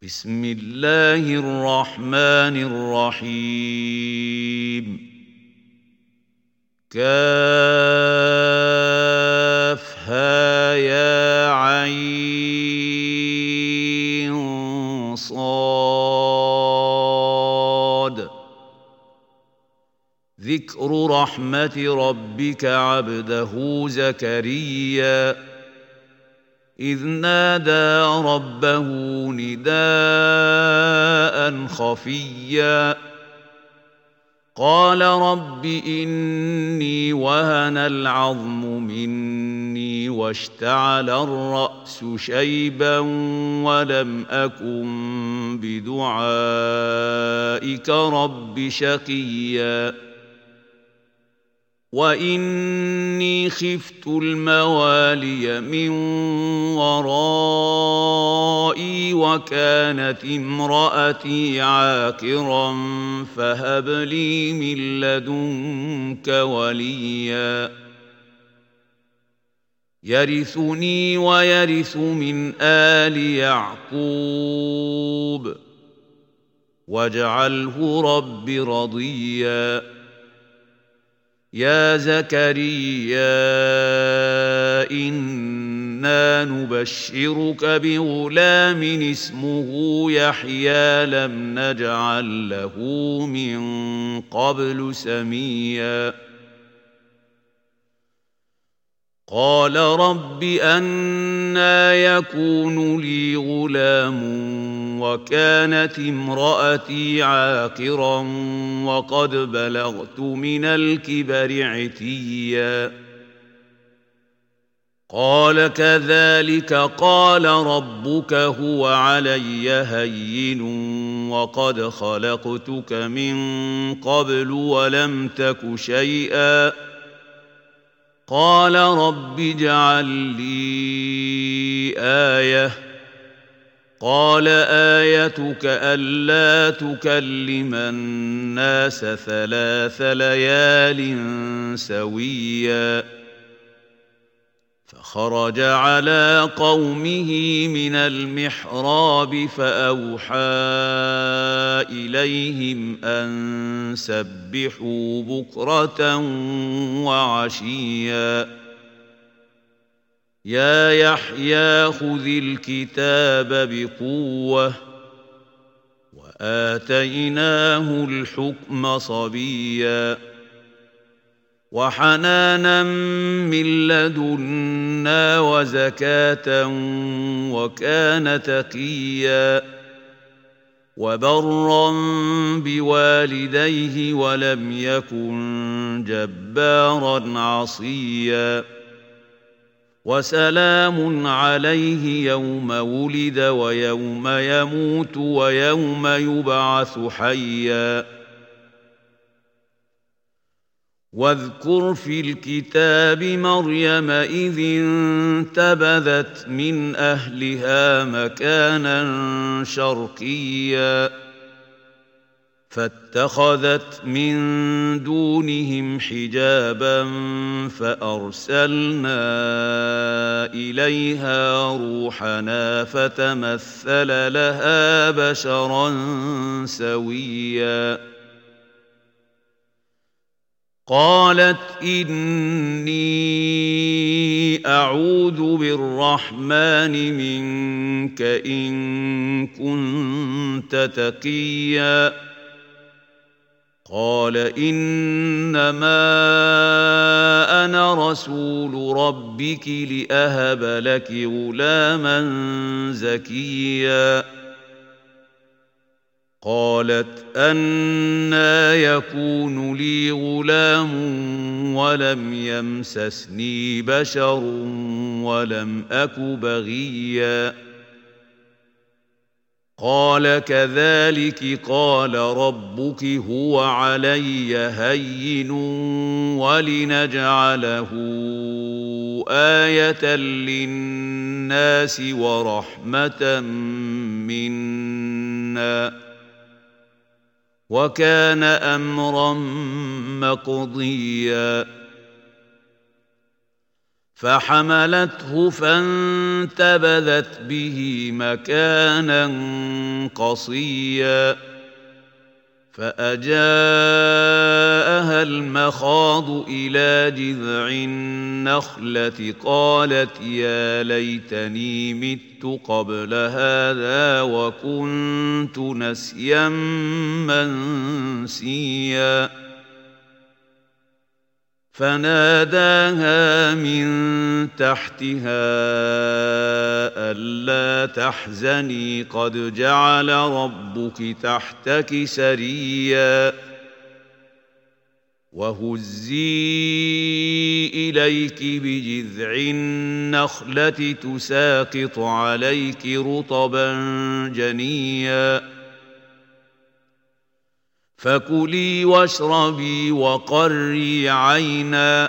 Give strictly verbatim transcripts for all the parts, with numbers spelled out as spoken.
بسم الله الرحمن الرحيم كافها يا عين صاد ذكر رحمة ربك عبده زكريا إذ نادى ربه نداء خفيا قال رب إني وهن العظم مني واشتعل الرأس شيبا ولم أكن بدعائك رب شقيا وإني خفت الموالي من ورائي وكانت امرأتي عاقرا فهب لي من لدنك وليا يرثني ويرث من آل يعقوب واجعله رب رضيا يا زكريا إنا نبشرك بغلام اسمه يحيى لم نجعل له من قبل سميا قال رب أنى يكون لي غلام وكانت امرأتي عاقرا وقد بلغت من الكبر عتيا قال كذلك قال ربك هو علي هين وقد خلقتك من قبل ولم تك شيئا قال رب اجعل لي آية قال آيتك ألا تكلم الناس ثلاث ليال سويا فخرج على قومه من المحراب فأوحى إليهم أن سبحوا بكرة وعشيا يا يحيى خذ الكتاب بقوة وآتيناه الحكم صبيا وحنانا من لدنا وزكاة وكان تقيا وبرا بوالديه ولم يكن جبارا عصيا وسلام عليه يوم ولد ويوم يموت ويوم يبعث حيا واذكر في الكتاب مريم إذ انتبذت من أهلها مكانا شرقيا فاتخذت من دونهم حجابا فأرسلنا إليها روحنا فتمثل لها بشرا سويا قالت إني أعوذ بالرحمن منك إن كنت تقيا قال إنما أنا رسول ربك لأهب لك غلاما زكيا قالت أنى يكون لي غلام ولم يمسسني بشر ولم أك بغيا قال كذلك قال ربك هو علي هين ولنجعله آية للناس ورحمة منا وكان أمرا مقضيا فحملته فانتبذت به مكانا قصيا فأجاءها المخاض إلى جذع النخلة قالت يا ليتني مت قبل هذا وكنت نسيا منسيا فناداها من تحتها ألا تحزني قد جعل ربك تحتك سريا وهزي إليك بجذع النخلة تساقط عليك رطبا جنيا فكلي واشربي وقري عينا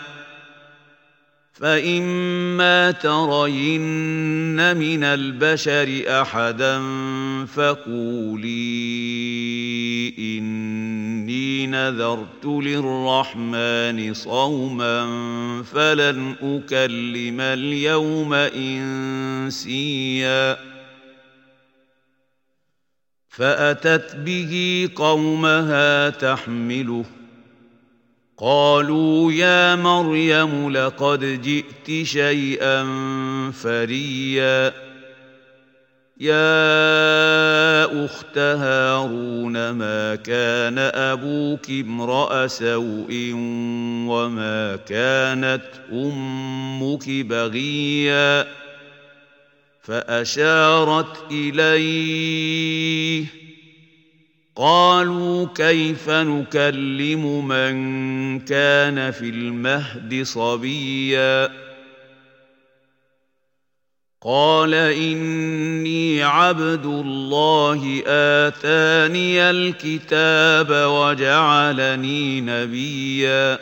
فإما ترين من البشر أحدا فقولي إني نذرت للرحمن صوما فلن أكلم اليوم إنسيا فأتت به قومها تحمله قالوا يا مريم لقد جئت شيئا فريا يا أخت هارون ما كان أبوك امرأ سوء وما كانت أمك بغيا فأشارت إليه قالوا كيف نكلم من كان في المهد صبيا قال إني عبد الله آتاني الكتاب وجعلني نبيا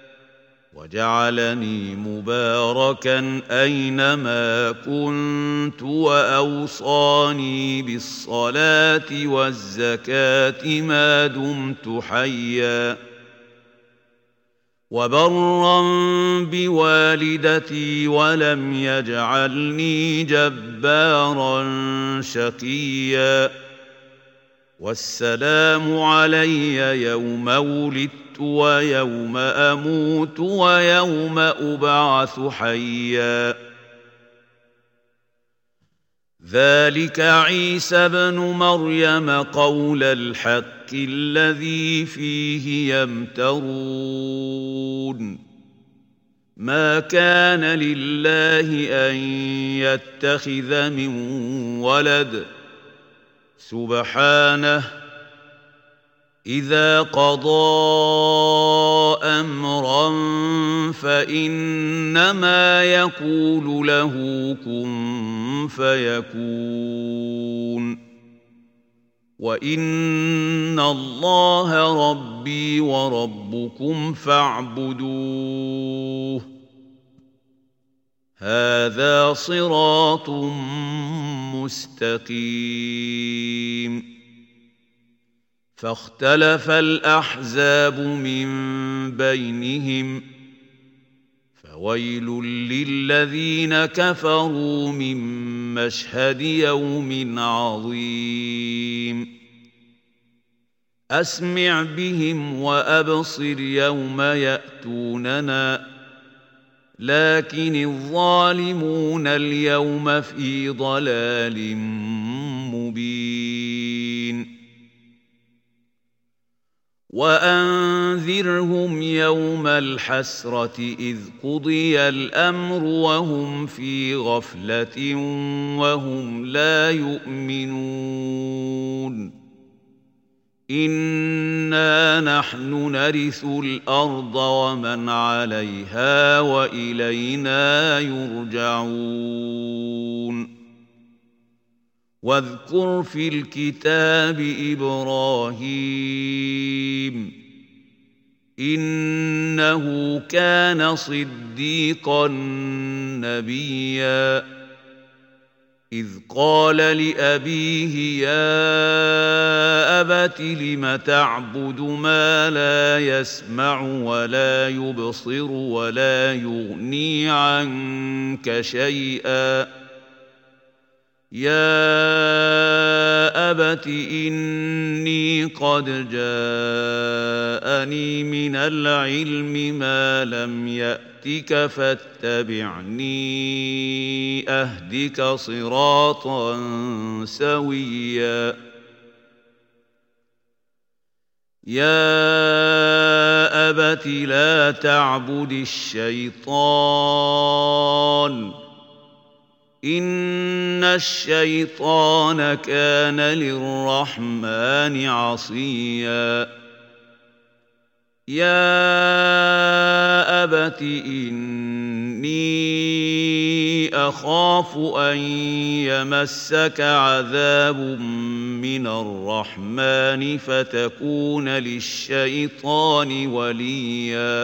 وجعلني مباركا أينما كنت وأوصاني بالصلاة والزكاة ما دمت حيا وبرا بوالدتي ولم يجعلني جبارا شقيا والسلام علي يوم ولدت ويوم أموت ويوم أبعث حيا ذلك عيسى بن مريم قول الحق الذي فيه يمترون ما كان لله أن يتخذ من ولد سبحانه إذا قضى أمرا فإنما يقول له كن فيكون وإن الله ربي وربكم فاعبدوه هذا صراط مستقيم فاختلف الأحزاب من بينهم فويل للذين كفروا من مشهد يوم عظيم أسمع بهم وأبصر يوم يأتوننا لكن الظالمون اليوم في ضلال مبين وأنذرهم يوم الحسرة إذ قضي الأمر وهم في غفلة وهم لا يؤمنون إنا نحن نرث الأرض ومن عليها وإلينا يرجعون واذكر في الكتاب إبراهيم إنه كان صديقا نبيا إذ قال لأبيه يا أبت لم تعبد ما لا يسمع ولا يبصر ولا يغني عنك شيئا يا أبت إني قد جاءني من العلم ما لم يأتك فاتبعني أهدك صراطا سويا يا أبت لا تعبد الشيطان إن الشيطان كان للرحمن عصيا يا أبت إني أخاف أن يمسك عذاب من الرحمن فتكون للشيطان وليا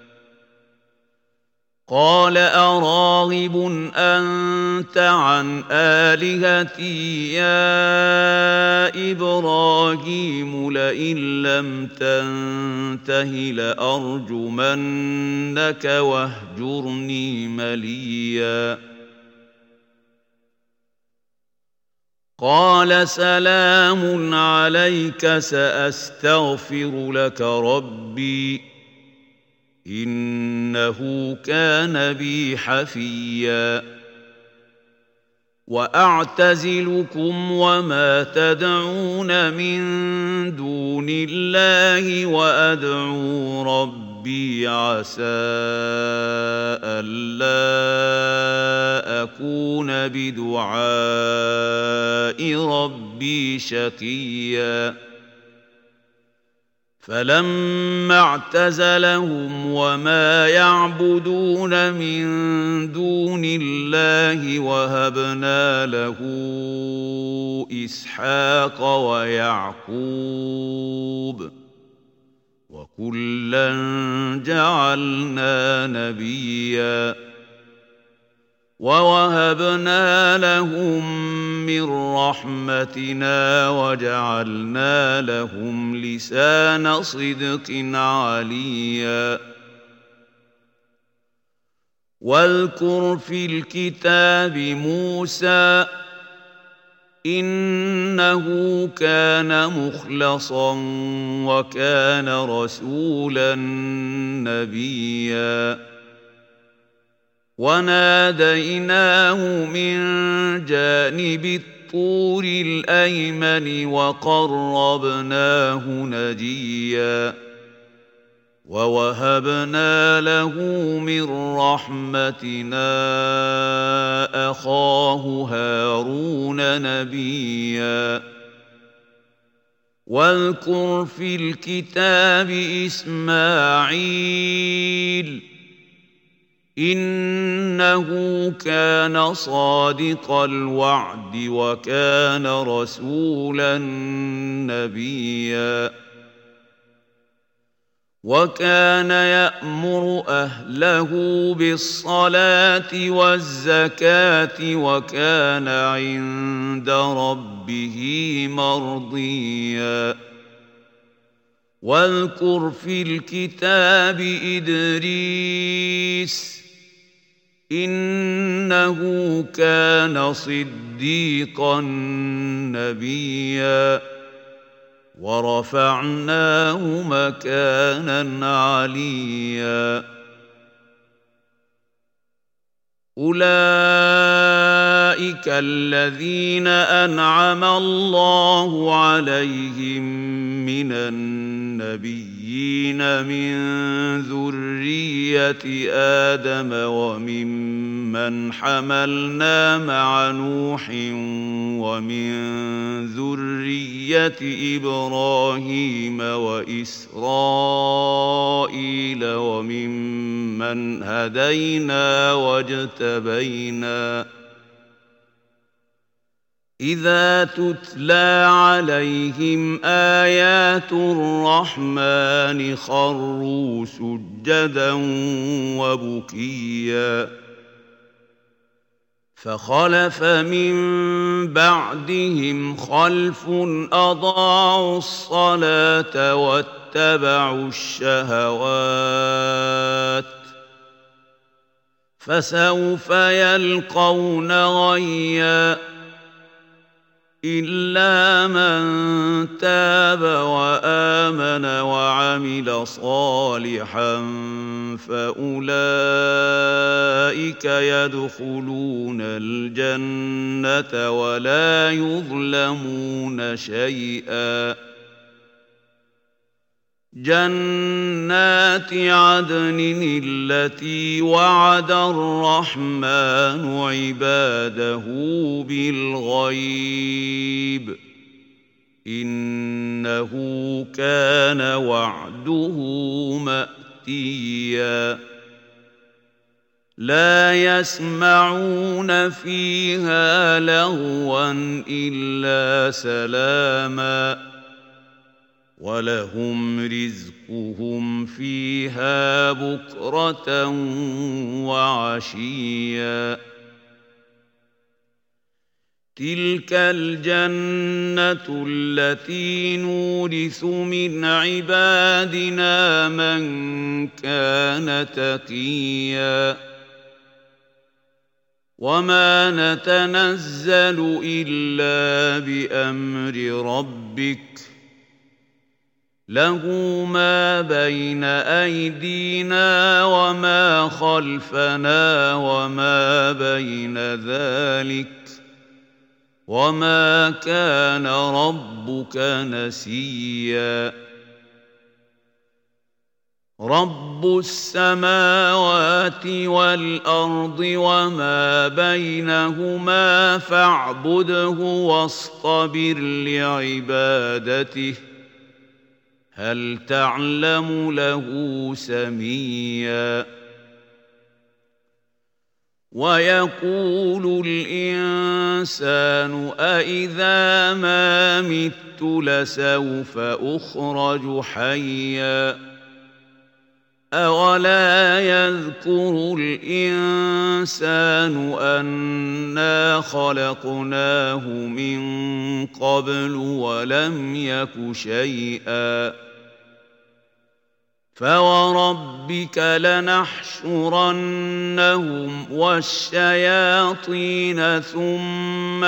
قال أراغب أنت عن آلهتي يا إبراهيم لئن لم تنته لأرجمنك واهجرني مليا قال سلام عليك سأستغفر لك ربي إنه كان بي حفيا وأعتزلكم وما تدعون من دون الله وأدعو ربي عسى ألا أكون بدعاء ربي شقيا فلما اعتزلهم وما يعبدون من دون الله وهبنا له إسحاق ويعقوب وكلا جعلنا نبيا ووهبنا لهم من رحمتنا وجعلنا لهم لسان صدق عليا واذكر في الكتاب موسى إنه كان مخلصا وكان رسولا نبيا وناديناه من جانب الطور الأيمن وقربناه نجيا ووهبنا له من رحمتنا أخاه هارون نبيا واذكر في الكتاب إسماعيل إنه كان صادق الوعد وكان رسولا نبيا وكان يأمر أهله بالصلاة والزكاة وكان عند ربه مرضيا واذكر في الكتاب إدريس إنه كان صديقا نبيا ورفعناه مكانا عليا أولئك الذين أنعم الله عليهم من النبيين من ذرية آدم وممن حملنا مع نوح ومن ذرية إبراهيم وإسرائيل وممن هدينا واجتبينا إذا تتلى عليهم آيات الرحمن خروا سجدا وبكيا فخلف من بعدهم خلف أضاعوا الصلاة واتبعوا الشهوات فسوف يلقون غيا إلا من تاب وآمن وعمل صالحا فأولئك يدخلون الجنة ولا يظلمون شيئا جنات عدن التي وعد الرحمن عباده بالغيب إنه كان وعده مأتيا لا يسمعون فيها لغوا إلا سلاما ولهم رزقهم فيها بكرة وعشيا تلك الجنة التي نورث من عبادنا من كان تقيا وما نتنزل إلا بأمر ربك له ما بين أيدينا وما خلفنا وما بين ذلك وما كان ربك نسيا رب السماوات والأرض وما بينهما فاعبده واصطبر لعبادته هل تعلم له سميا ويقول الإنسان أإذا ما مت لسوف أخرج حيا أولا يذكر الإنسان أنا خلقناه من قبل ولم يك شيئا فوربك لنحشرنهم والشياطين ثم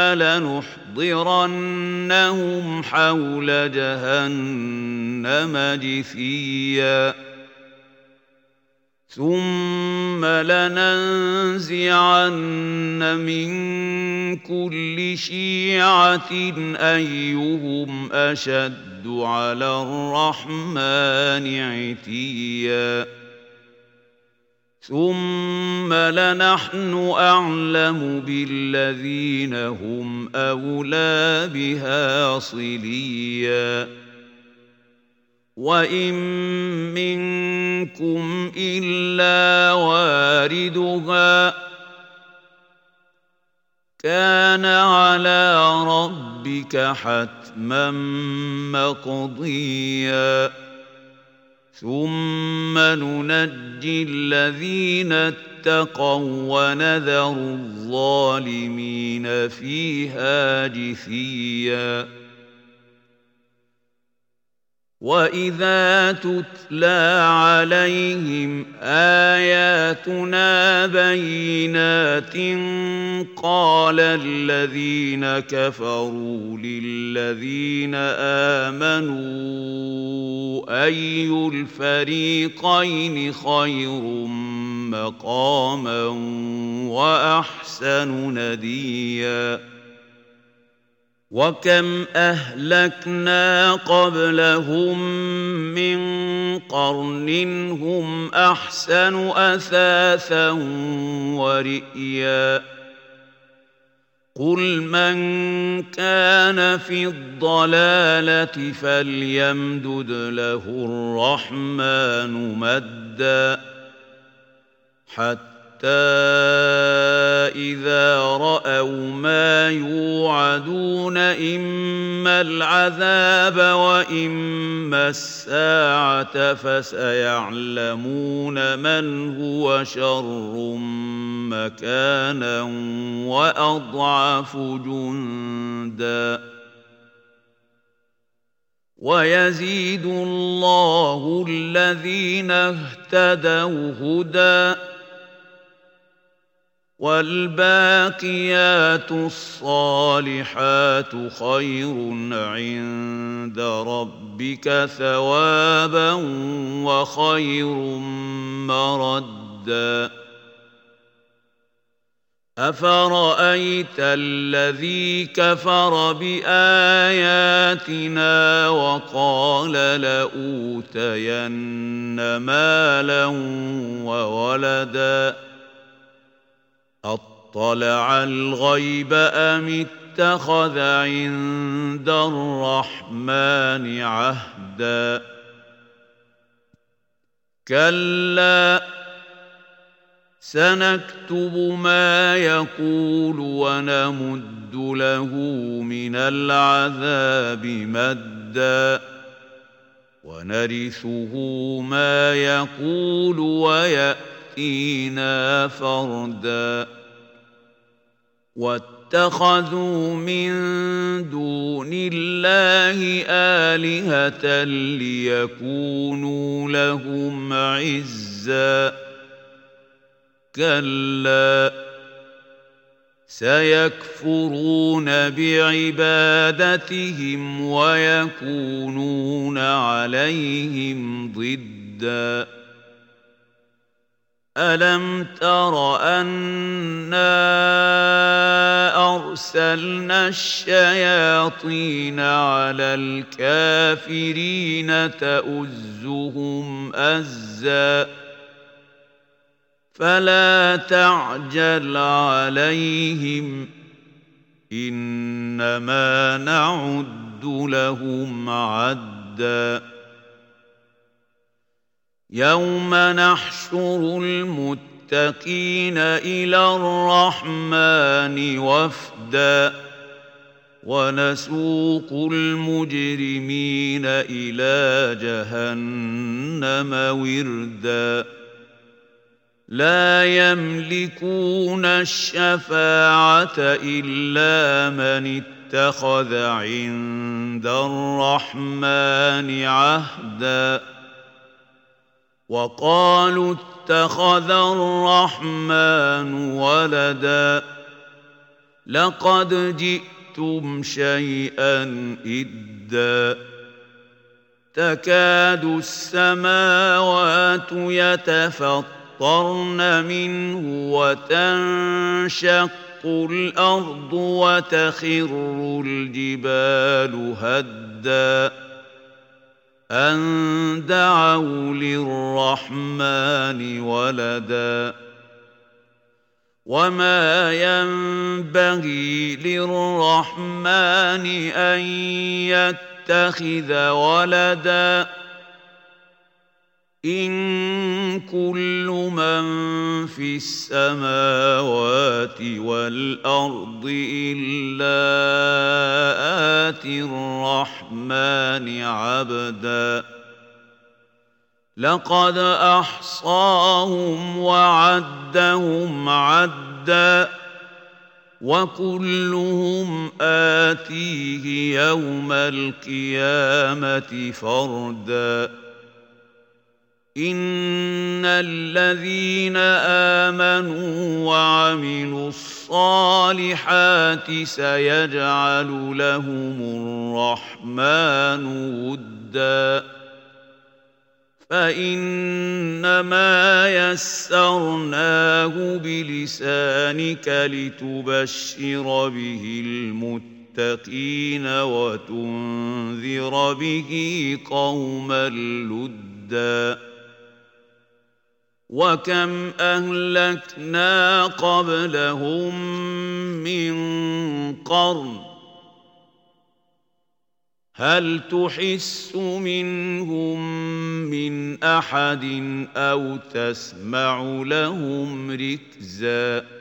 لنحضرنهم حول جهنم جثيا ثم لننزعن من كل شيعة أيهم أشد على الرحمن عتيا ثم لنحن أعلم بالذين هم أولى بها صليا وإن منكم إلا واردها كان على ربك حتما مقضيا ثم ننجي الذين اتقوا ونذر الظالمين فيها جثيا وإذا تتلى عليهم آياتنا بينات قال الذين كفروا للذين آمنوا أي الفريقين خير مقاما وأحسن نديا وكم أهلكنا قبلهم من قرن هم أحسن أثاثا ورئيا قل من كان في الضلالة فليمدد له الرحمن مدا حتى إذا رأوا ما يوعدون إما العذاب وإما الساعة فسيعلمون من هو شر مكانا وأضعف جندا ويزيد الله الذين اهتدوا هدى والباقيات الصالحات خير عند ربك ثوابا وخير مردا أفرأيت الذي كفر بآياتنا وقال لأوتين مالا وولدا أطلع الغيب أم اتخذ عند الرحمن عهدا كلا سنكتب ما يقول ونمد له من العذاب مدا ونرثه ما يقول ويأتينا فردا واتخذوا من دون الله آلهة ليكونوا لهم عزا كلا سيكفرون بعبادتهم ويكونون عليهم ضدا ألم تر أنا أرسلنا الشياطين على الكافرين تؤزهم أزا فلا تعجل عليهم إنما نعد لهم عدا يوم نحشر المتقين إلى الرحمن وفدا ونسوق المجرمين إلى جهنم وردا لا يملكون الشفاعة إلا من اتخذ عند الرحمن عهدا وقالوا اتخذ الرحمن ولدا لقد جئتم شيئا إدا تكاد السماوات يتفطرن منه وتنشق الأرض وتخر الجبال هدا أن دعوا للرحمن ولدا وما ينبغي للرحمن أن يتخذ ولدا إن كل من في السماوات والأرض إلا آتي الرحمن عبدا لقد أحصاهم وعدهم عدا وكلهم آتيه يوم القيامة فردا إن الذين آمنوا وعملوا الصالحات سيجعل لهم الرحمن ودا فإنما يسرناه بلسانك لتبشر به المتقين وتنذر به قوما لدا وكم أهلكنا قبلهم من قرن هل تحس منهم من أحد أو تسمع لهم ركزا